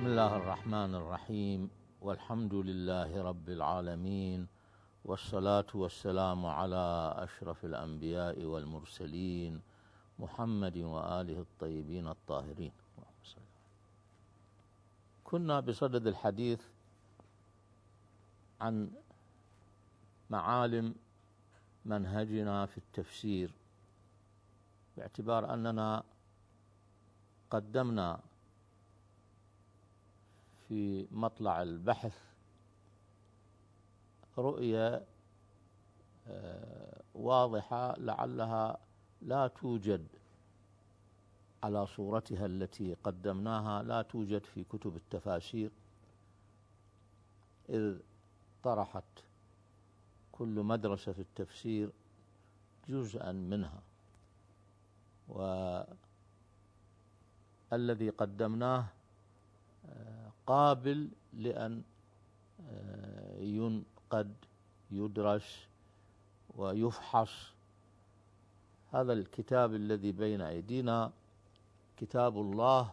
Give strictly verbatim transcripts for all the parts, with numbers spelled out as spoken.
بسم الله الرحمن الرحيم، والحمد لله رب العالمين، والصلاة والسلام على أشرف الأنبياء والمرسلين محمد وآله الطيبين الطاهرين. كنا بصدد الحديث عن معالم منهجنا في التفسير، باعتبار أننا قدمنا في مطلع البحث رؤية واضحة لعلها لا توجد على صورتها التي قدمناها، لا توجد في كتب التفاسير، إذ طرحت كل مدرسة في التفسير جزءا منها، والذي قدمناه قابل لأن ينقد يدرس ويفحص. هذا الكتاب الذي بين أيدينا كتاب الله،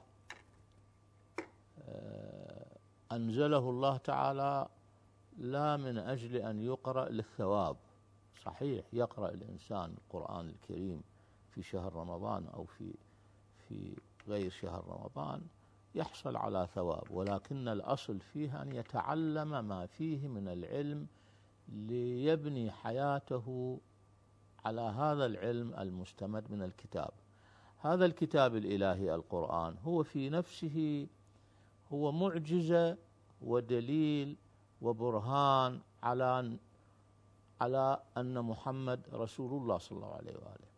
أنزله الله تعالى لا من أجل أن يقرأ للثواب. صحيح يقرأ الإنسان القرآن الكريم في شهر رمضان أو في في غير شهر رمضان يحصل على ثواب، ولكن الأصل فيه أن يتعلم ما فيه من العلم ليبني حياته على هذا العلم المستمد من الكتاب. هذا الكتاب الإلهي القرآن هو في نفسه هو معجزة ودليل وبرهان على على أن محمد رسول الله صلى الله عليه وآله،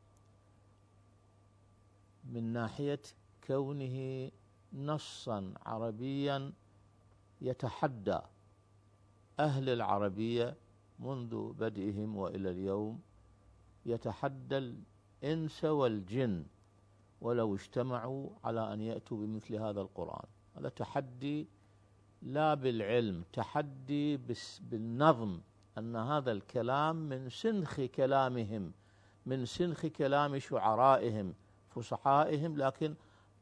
من ناحية كونه نصا عربيا يتحدى أهل العربية منذ بدئهم وإلى اليوم، يتحدى الإنس والجن ولو اجتمعوا على أن يأتوا بمثل هذا القرآن. هذا تحدي لا بالعلم، تحدي بالنظم، أن هذا الكلام من سنخ كلامهم، من سنخ كلام شعرائهم فصحائهم، لكن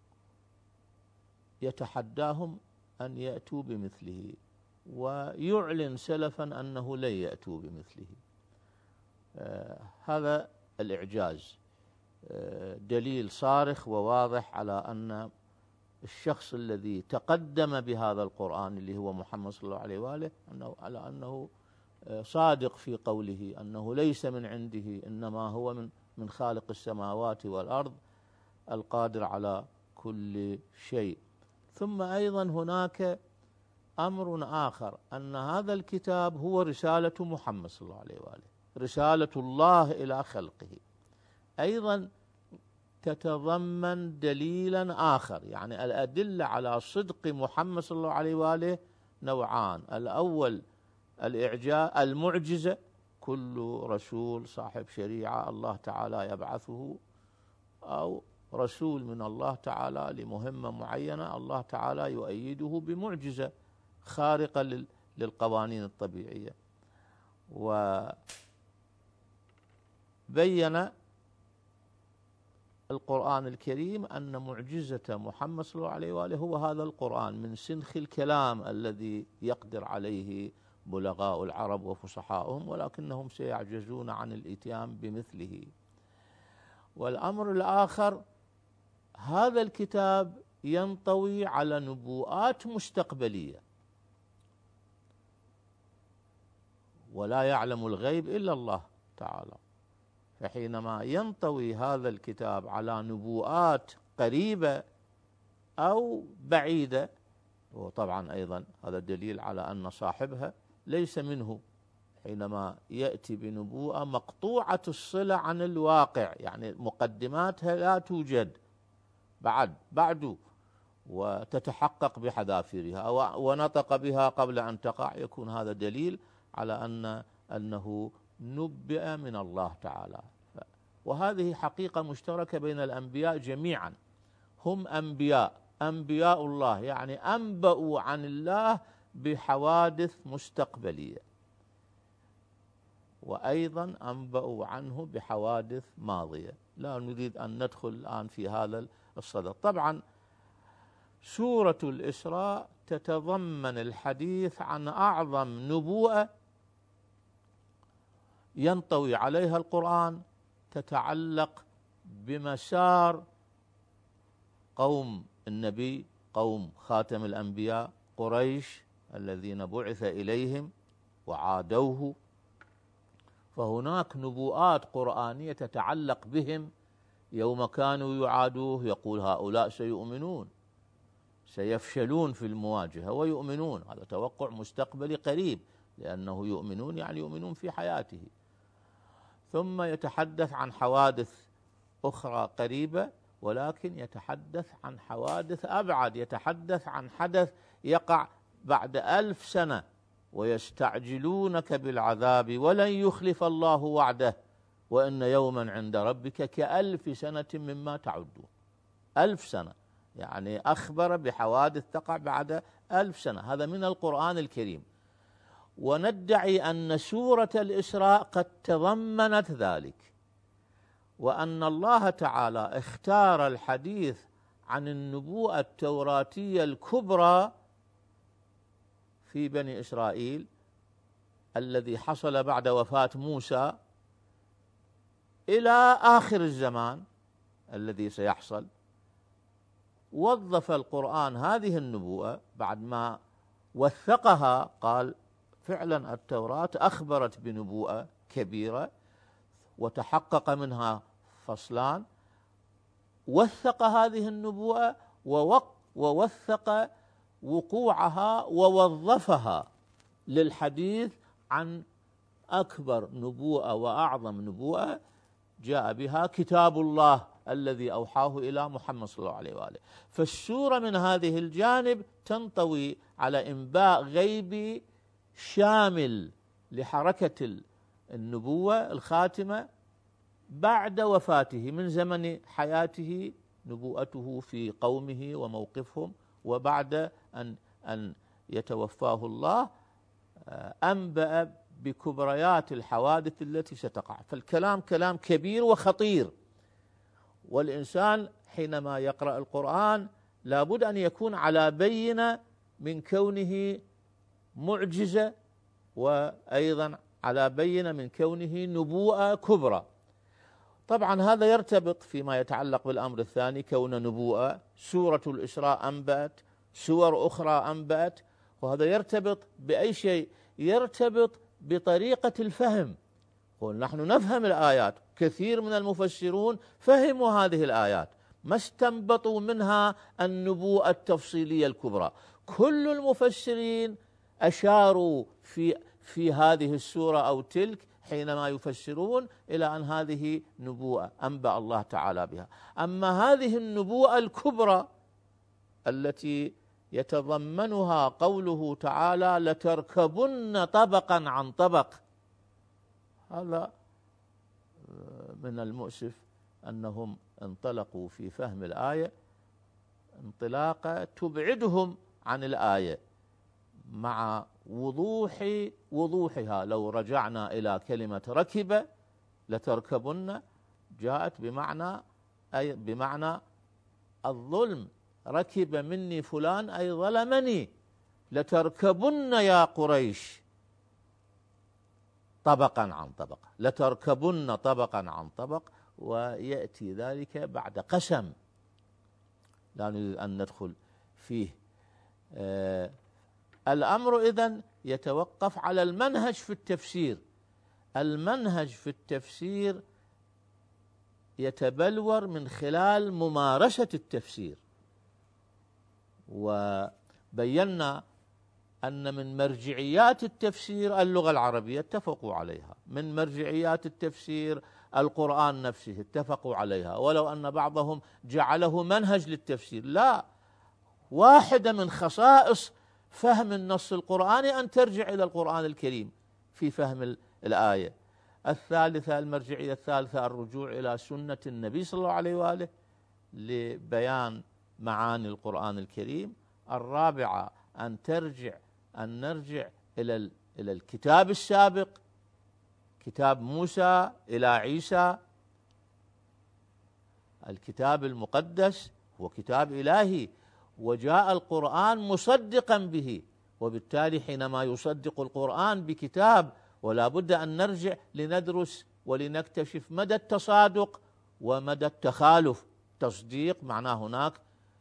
يتحداهم أن يأتوا بمثله، ويعلن سلفا أنه لن يأتوا بمثله. آه هذا الإعجاز آه دليل صارخ وواضح على أن الشخص الذي تقدم بهذا القرآن اللي هو محمد صلى الله عليه وآله أنه على أنه آه صادق في قوله أنه ليس من عنده، إنما هو من من خالق السماوات والأرض القادر على كل شيء. ثم أيضا هناك أمر آخر، أن هذا الكتاب هو رسالة محمد صلى الله عليه وآله، رسالة الله إلى خلقه، أيضا تتضمن دليلا آخر. يعني الأدلة على صدق محمد صلى الله عليه وآله نوعان: الأول الإعجاز المعجزة، كل رسول صاحب شريعة الله تعالى يبعثه، أو رسول من الله تعالى لمهمة معينة الله تعالى يؤيده بمعجزة خارقة للقوانين الطبيعية. وبين القرآن الكريم أن معجزة محمد صلى الله عليه وآله هو هذا القرآن، من سنخ الكلام الذي يقدر عليه بلغاء العرب وفصحاؤهم، ولكنهم سيعجزون عن الإتيان بمثله. والأمر الآخر، هذا الكتاب ينطوي على نبوءات مستقبلية، ولا يعلم الغيب إلا الله تعالى، فحينما ينطوي هذا الكتاب على نبوءات قريبة أو بعيدة، وطبعا أيضا هذا دليل على أن صاحبها ليس منه، حينما يأتي بنبوءة مقطوعة الصلة عن الواقع، يعني مقدماتها لا توجد بعد بعد وتتحقق بحذافيرها ونطق بها قبل أن تقع، يكون هذا دليل على أن أنه نبئ من الله تعالى. وهذه حقيقة مشتركة بين الأنبياء جميعا، هم أنبياء أنبياء الله، يعني أنبأوا عن الله بحوادث مستقبلية، وأيضا أنبأوا عنه بحوادث ماضية. لا نريد أن ندخل الآن في هذا الصدد. طبعا سورة الإسراء تتضمن الحديث عن أعظم نبوءة ينطوي عليها القرآن، تتعلق بمسار قوم النبي، قوم خاتم الأنبياء قريش الذين بعث إليهم وعادوه. فهناك نبوءات قرآنية تتعلق بهم يوم كانوا يعادوه، يقول هؤلاء سيؤمنون، سيفشلون في المواجهة ويؤمنون. هذا توقع مستقبلي قريب، لأنه يؤمنون يعني يؤمنون في حياته. ثم يتحدث عن حوادث أخرى قريبة، ولكن يتحدث عن حوادث أبعد، يتحدث عن حدث يقع بعد ألف سنة، ويستعجلونك بالعذاب ولن يخلف الله وعده وإن يوما عند ربك كألف سنة مما تعدون. ألف سنة يعني أخبر بحوادث تقع بعد ألف سنة، هذا من القرآن الكريم. وندعي أن سورة الإسراء قد تضمنت ذلك، وأن الله تعالى اختار الحديث عن النبوءة التوراتية الكبرى في بني إسرائيل الذي حصل بعد وفاة موسى إلى آخر الزمان الذي سيحصل. وظف القرآن هذه النبوءة بعد ما وثقها، قال فعلا التوراة أخبرت بنبوءة كبيرة وتحقق منها فصلان، وثق هذه النبوءة ووثق وقوعها ووظفها للحديث عن أكبر نبوءة وأعظم نبوءة جاء بها كتاب الله الذي أوحاه إلى محمد صلى الله عليه وآله. فالسورة من هذه الجانب تنطوي على إنباء غيبي شامل لحركة النبوة الخاتمة بعد وفاته، من زمن حياته نبوءته في قومه وموقفهم، وبعد أن أن يتوفاه الله أنبأ بكبريات الحوادث التي ستقع. فالكلام كلام كبير وخطير، والإنسان حينما يقرأ القرآن لابد أن يكون على بينة من كونه معجزة، وأيضا على بينة من كونه نبوءة كبرى. طبعا هذا يرتبط فيما يتعلق بالأمر الثاني، كون نبوءة. سورة الإسراء أنبأت، سور أخرى أنبأت، وهذا يرتبط بأي شيء؟ يرتبط بطريقة الفهم. نحن نفهم الآيات، كثير من المفسرون فهموا هذه الآيات، ما استنبطوا منها النبوءة التفصيلية الكبرى. كل المفسرين أشاروا في في هذه السورة أو تلك حينما يفسرون إلى أن هذه نبوءة أنبأ الله تعالى بها. أما هذه النبوءة الكبرى التي يتضمنها قوله تعالى لتركبن طبقا عن طبق، هذا من المؤسف أنهم انطلقوا في فهم الآية انطلاقة تبعدهم عن الآية مع وضوح وضوحها. لو رجعنا إلى كلمة ركب، لتركبن جاءت بمعنى أي بمعنى الظلم، ركب مني فلان أي ظلمني. لتركبن يا قريش طبقا عن طبق، لتركبن طبقا عن طبق، ويأتي ذلك بعد قسم لا نريد أن ندخل فيه. آه الأمر إذن يتوقف على المنهج في التفسير. المنهج في التفسير يتبلور من خلال ممارسة التفسير، وبينا أن من مرجعيات التفسير اللغة العربية اتفقوا عليها، من مرجعيات التفسير القرآن نفسه اتفقوا عليها، ولو أن بعضهم جعله منهج للتفسير. لا، واحدة من خصائص فهم النص القرآني أن ترجع إلى القرآن الكريم في فهم الآية. الثالثة، المرجعية الثالثة الرجوع إلى سنة النبي صلى الله عليه وآله لبيان معاني القرآن الكريم. الرابعة أن ترجع أن نرجع إلى إلى الكتاب السابق، كتاب موسى إلى عيسى. الكتاب المقدس هو كتاب إلهي، وجاء القرآن مصدقا به، وبالتالي حينما يصدق القرآن بكتاب ولا بد أن نرجع لندرس ولنكتشف مدى التصادق ومدى التخالف. تصديق معناه هناك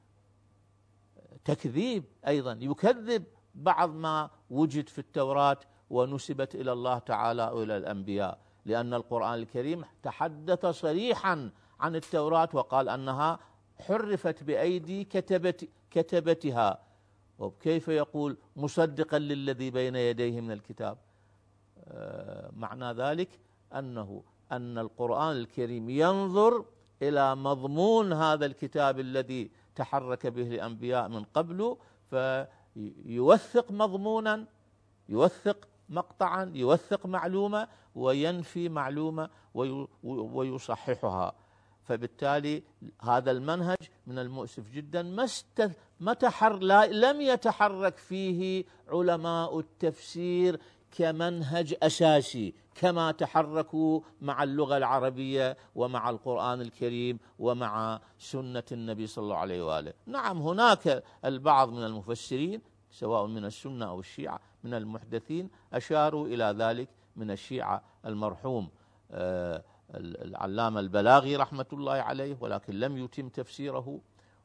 تكذيب، أيضا يكذب بعض ما وجد في التوراة ونسبت إلى الله تعالى وإلى الأنبياء، لأن القرآن الكريم تحدث صريحا عن التوراة وقال أنها حرفت بأيدي كتبت كتبتها، وكيف يقول مصدقا للذي بين يديه من الكتاب؟ آه معنى ذلك أنه أن القرآن الكريم ينظر إلى مضمون هذا الكتاب الذي تحرك به الأنبياء من قبل، فيوثق مضمونا، يوثق مقطعا، يوثق معلومة وينفي معلومة ويصححها. فبالتالي هذا المنهج من المؤسف جدا ما ما تحر لا لم يتحرك فيه علماء التفسير كمنهج أساسي كما تحركوا مع اللغة العربية ومع القرآن الكريم ومع سنة النبي صلى الله عليه وآله. نعم هناك البعض من المفسرين سواء من السنة أو الشيعة من المحدثين أشاروا إلى ذلك، من الشيعة المرحوم العلامة البلاغي رحمة الله عليه، ولكن لم يتم تفسيره،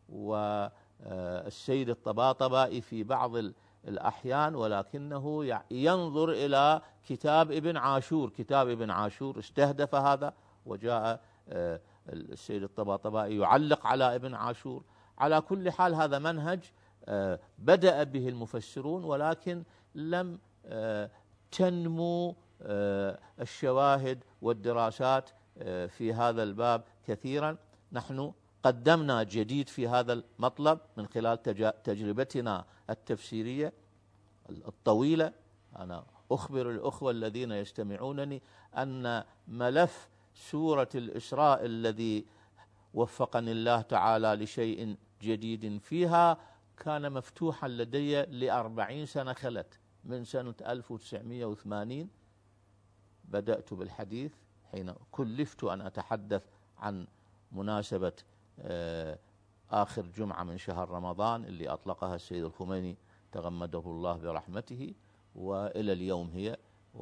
والسيد الطباطبائي في بعض الأحيان، ولكنه ينظر إلى كتاب ابن عاشور. كتاب ابن عاشور استهدف هذا، وجاء السيد الطباطبائي يعلق على ابن عاشور. على كل حال هذا منهج بدأ به المفسرون، ولكن لم تنمو الشواهد والدراسات في هذا الباب كثيرا. نحن قدمنا جديد في هذا المطلب من خلال تجربتنا التفسيرية الطويلة. أنا أخبر الأخوة الذين يستمعونني أن ملف سورة الإسراء الذي وفقني الله تعالى لشيء جديد فيها كان مفتوحا لدي لأربعين سنة خلت، من سنة ألف وتسعمائة وثمانين بدأت بالحديث حين كلفت أن أتحدث عن مناسبة آخر جمعة من شهر رمضان اللي أطلقها السيد الخميني تغمده الله برحمته، وإلى اليوم هي.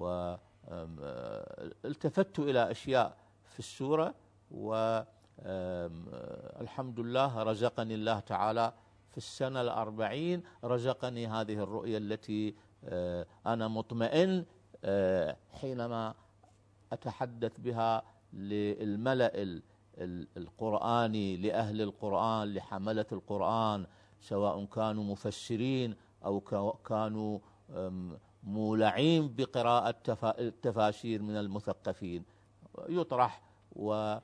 والتفت إلى أشياء في السورة، والحمد لله رزقني الله تعالى في السنة الأربعين رزقني هذه الرؤية التي أنا مطمئن حينما أتحدث بها للملأ القرآني، لأهل القرآن، لحملة القرآن، سواء كانوا مفسرين أو كانوا مولعين بقراءة التفاسير من المثقفين. يطرح، ولا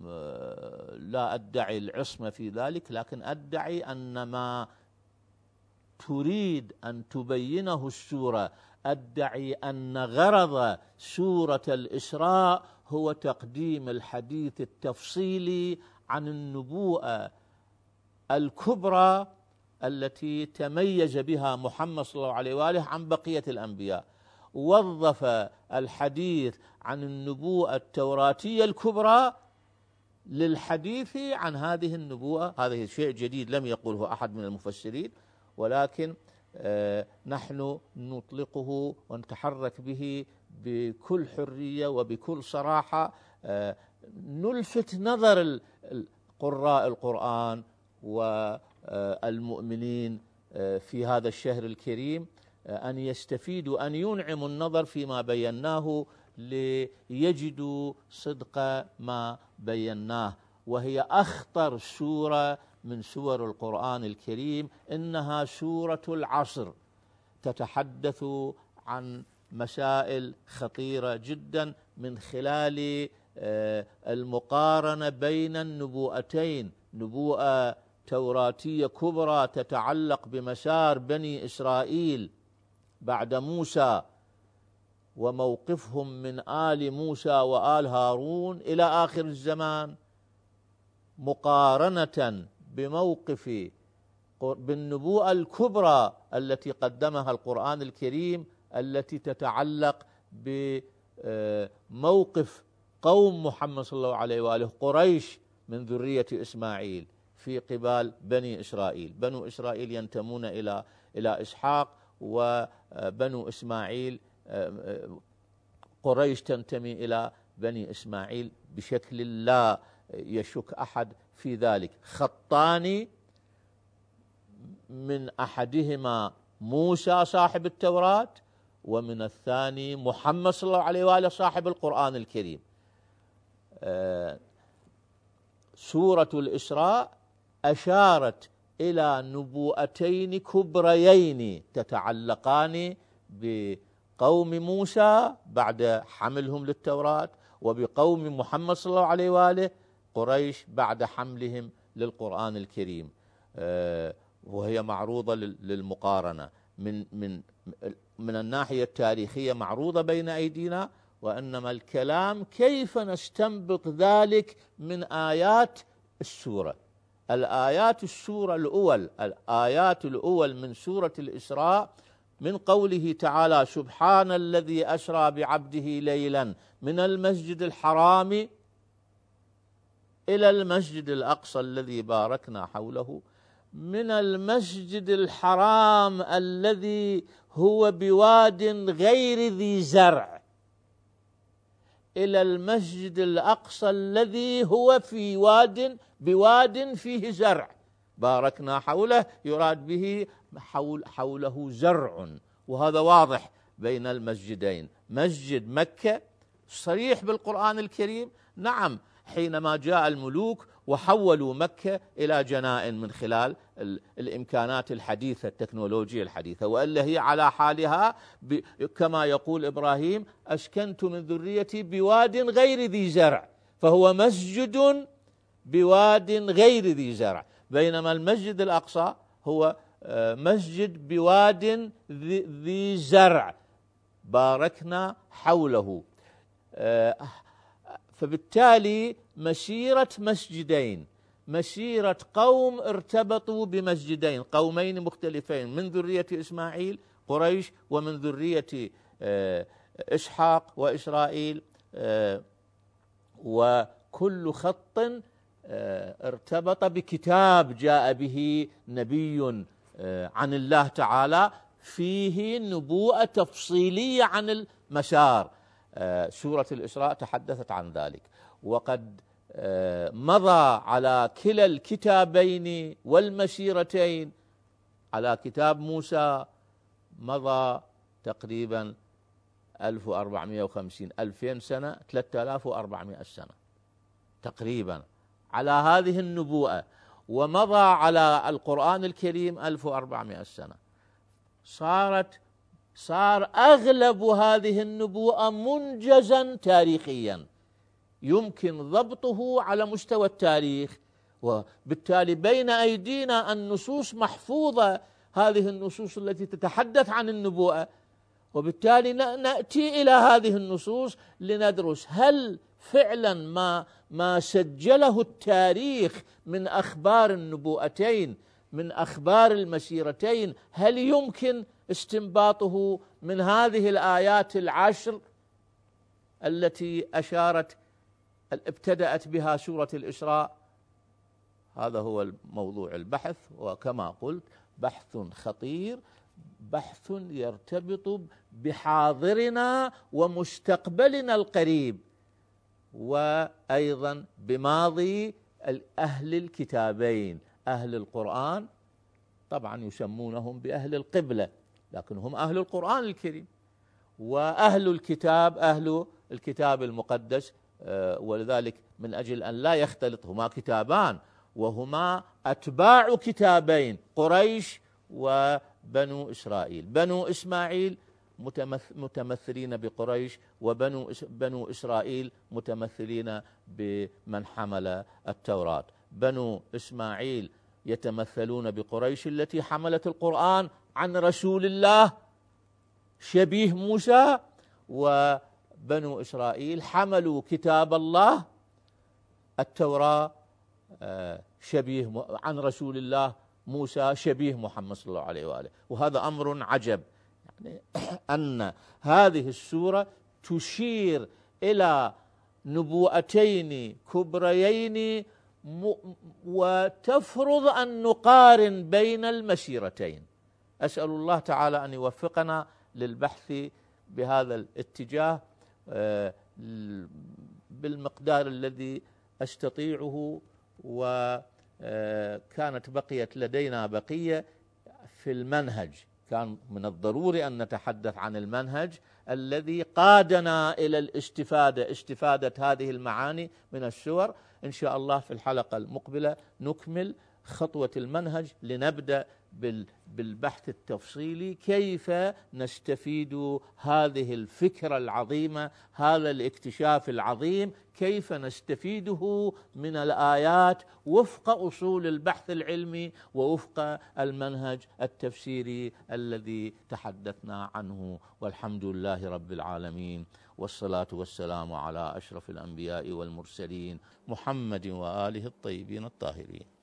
أدعي العصمة في ذلك، لكن أدعي أن ما تريد أن تبينه السورة، أدعي أن غرض سورة الإسراء هو تقديم الحديث التفصيلي عن النبوءة الكبرى التي تميز بها محمد صلى الله عليه وآله عن بقية الأنبياء. وظف الحديث عن النبوءة التوراتية الكبرى للحديث عن هذه النبوءة. هذا شيء جديد لم يقوله أحد من المفسرين، ولكن آه نحن نطلقه ونتحرك به بكل حرية وبكل صراحة. آه نلفت نظر قراء القرآن والمؤمنين آه في هذا الشهر الكريم آه أن يستفيدوا، أن ينعموا النظر فيما بيناه ليجدوا صدق ما بيناه. وهي أخطر سورة من سور القرآن الكريم، إنها سورة العصر، تتحدث عن مسائل خطيرة جدا من خلال المقارنة بين النبوءتين، نبوءة توراتية كبرى تتعلق بمسار بني إسرائيل بعد موسى وموقفهم من آل موسى وآل هارون إلى آخر الزمان، مقارنة بموقف بالنبوءة الكبرى التي قدمها القرآن الكريم التي تتعلق بموقف قوم محمد صلى الله عليه وآله قريش من ذرية إسماعيل في قبال بني إسرائيل. بنو إسرائيل ينتمون إلى إلى إسحاق، وبنو إسماعيل قريش تنتمي إلى بني إسماعيل بشكل لا يشك أحد في ذلك. خطان من أحدهما موسى صاحب التوراة، ومن الثاني محمد صلى الله عليه وآله صاحب القرآن الكريم. سورة الإسراء أشارت إلى نبوءتين كبريين تتعلقان بقوم موسى بعد حملهم للتوراة، وبقوم محمد صلى الله عليه وآله قريش بعد حملهم للقرآن الكريم، وهي معروضة للمقارنة من من من الناحية التاريخية، معروضة بين أيدينا، وإنما الكلام كيف نستنبط ذلك من آيات السورة. الآيات السورة الأول الآيات الأول من سورة الإسراء من قوله تعالى: سبحان الذي أسرى بعبده ليلا من المسجد الحرام إلى المسجد الأقصى الذي باركنا حوله، من المسجد الحرام الذي هو بواد غير ذي زرع إلى المسجد الأقصى الذي هو في واد بواد فيه زرع باركنا حوله، يراد به حول حوله زرع، وهذا واضح بين المسجدين. مسجد مكة صريح بالقرآن الكريم، نعم، حينما جاء الملوك وحولوا مكة إلى جنائن من خلال الإمكانات الحديثة، التكنولوجيا الحديثة، وإلا هي على حالها كما يقول إبراهيم: أسكنت من ذريتي بواد غير ذي زرع، فهو مسجد بواد غير ذي زرع، بينما المسجد الأقصى هو مسجد بواد ذي زرع باركنا حوله. فبالتالي مسيرة مسجدين، مسيرة قوم ارتبطوا بمسجدين، قومين مختلفين، من ذرية إسماعيل قريش، ومن ذرية إسحاق وإسرائيل، وكل خط ارتبط بكتاب جاء به نبي عن الله تعالى فيه نبوءة تفصيلية عن المسار. سورة الإسراء تحدثت عن ذلك، وقد مضى على كلا الكتابين والمسيرتين. على كتاب موسى مضى تقريبا ألف وأربعمائة وخمسين ألفين سنة، ثلاثة آلاف وأربعمائة سنة تقريبا على هذه النبوءة، ومضى على القرآن الكريم ألف وأربعمائة سنة. صارت صار أغلب هذه النبوءة منجزا تاريخيا، يمكن ضبطه على مستوى التاريخ، وبالتالي بين أيدينا النصوص محفوظة، هذه النصوص التي تتحدث عن النبوءة، وبالتالي نأتي إلى هذه النصوص لندرس هل فعلا ما ما سجله التاريخ من أخبار النبوءتين، من أخبار المسيرتين، هل يمكن استنباطه من هذه الآيات العشر التي أشارت ابتدأت بها سورة الإسراء. هذا هو الموضوع البحث، وكما قلت بحث خطير، بحث يرتبط بحاضرنا ومستقبلنا القريب، وأيضا بماضي أهل الكتابين. أهل القرآن طبعا يسمونهم بأهل القبلة، لكن هم أهل القرآن الكريم، وأهل الكتاب أهل الكتاب المقدس، ولذلك من أجل أن لا يختلط، هما كتابان وهما أتباع كتابين، قريش وبنو إسرائيل. بنو إسماعيل متمثلين بقريش، وبنو بنو إسرائيل متمثلين بمن حمل التوراة. بنو إسماعيل يتمثلون بقريش التي حملت القرآن عن رسول الله شبيه موسى، وبنو إسرائيل حملوا كتاب الله التوراة شبيه عن رسول الله موسى شبيه محمد صلى الله عليه وآله. وهذا أمر عجب، يعني أن هذه السورة تشير إلى نبوءتين كبريين وتفرض أن نقارن بين المسيرتين. أسأل الله تعالى أن يوفقنا للبحث بهذا الاتجاه بالمقدار الذي أستطيعه. وكانت بقيت لدينا بقية في المنهج، كان من الضروري أن نتحدث عن المنهج الذي قادنا إلى الاستفادة استفادة هذه المعاني من السور. إن شاء الله في الحلقة المقبلة نكمل خطوة المنهج لنبدأ بالبحث التفصيلي، كيف نستفيد هذه الفكرة العظيمة، هذا الاكتشاف العظيم، كيف نستفيده من الآيات وفق أصول البحث العلمي ووفق المنهج التفسيري الذي تحدثنا عنه. والحمد لله رب العالمين، والصلاة والسلام على أشرف الأنبياء والمرسلين محمد وآله الطيبين الطاهرين.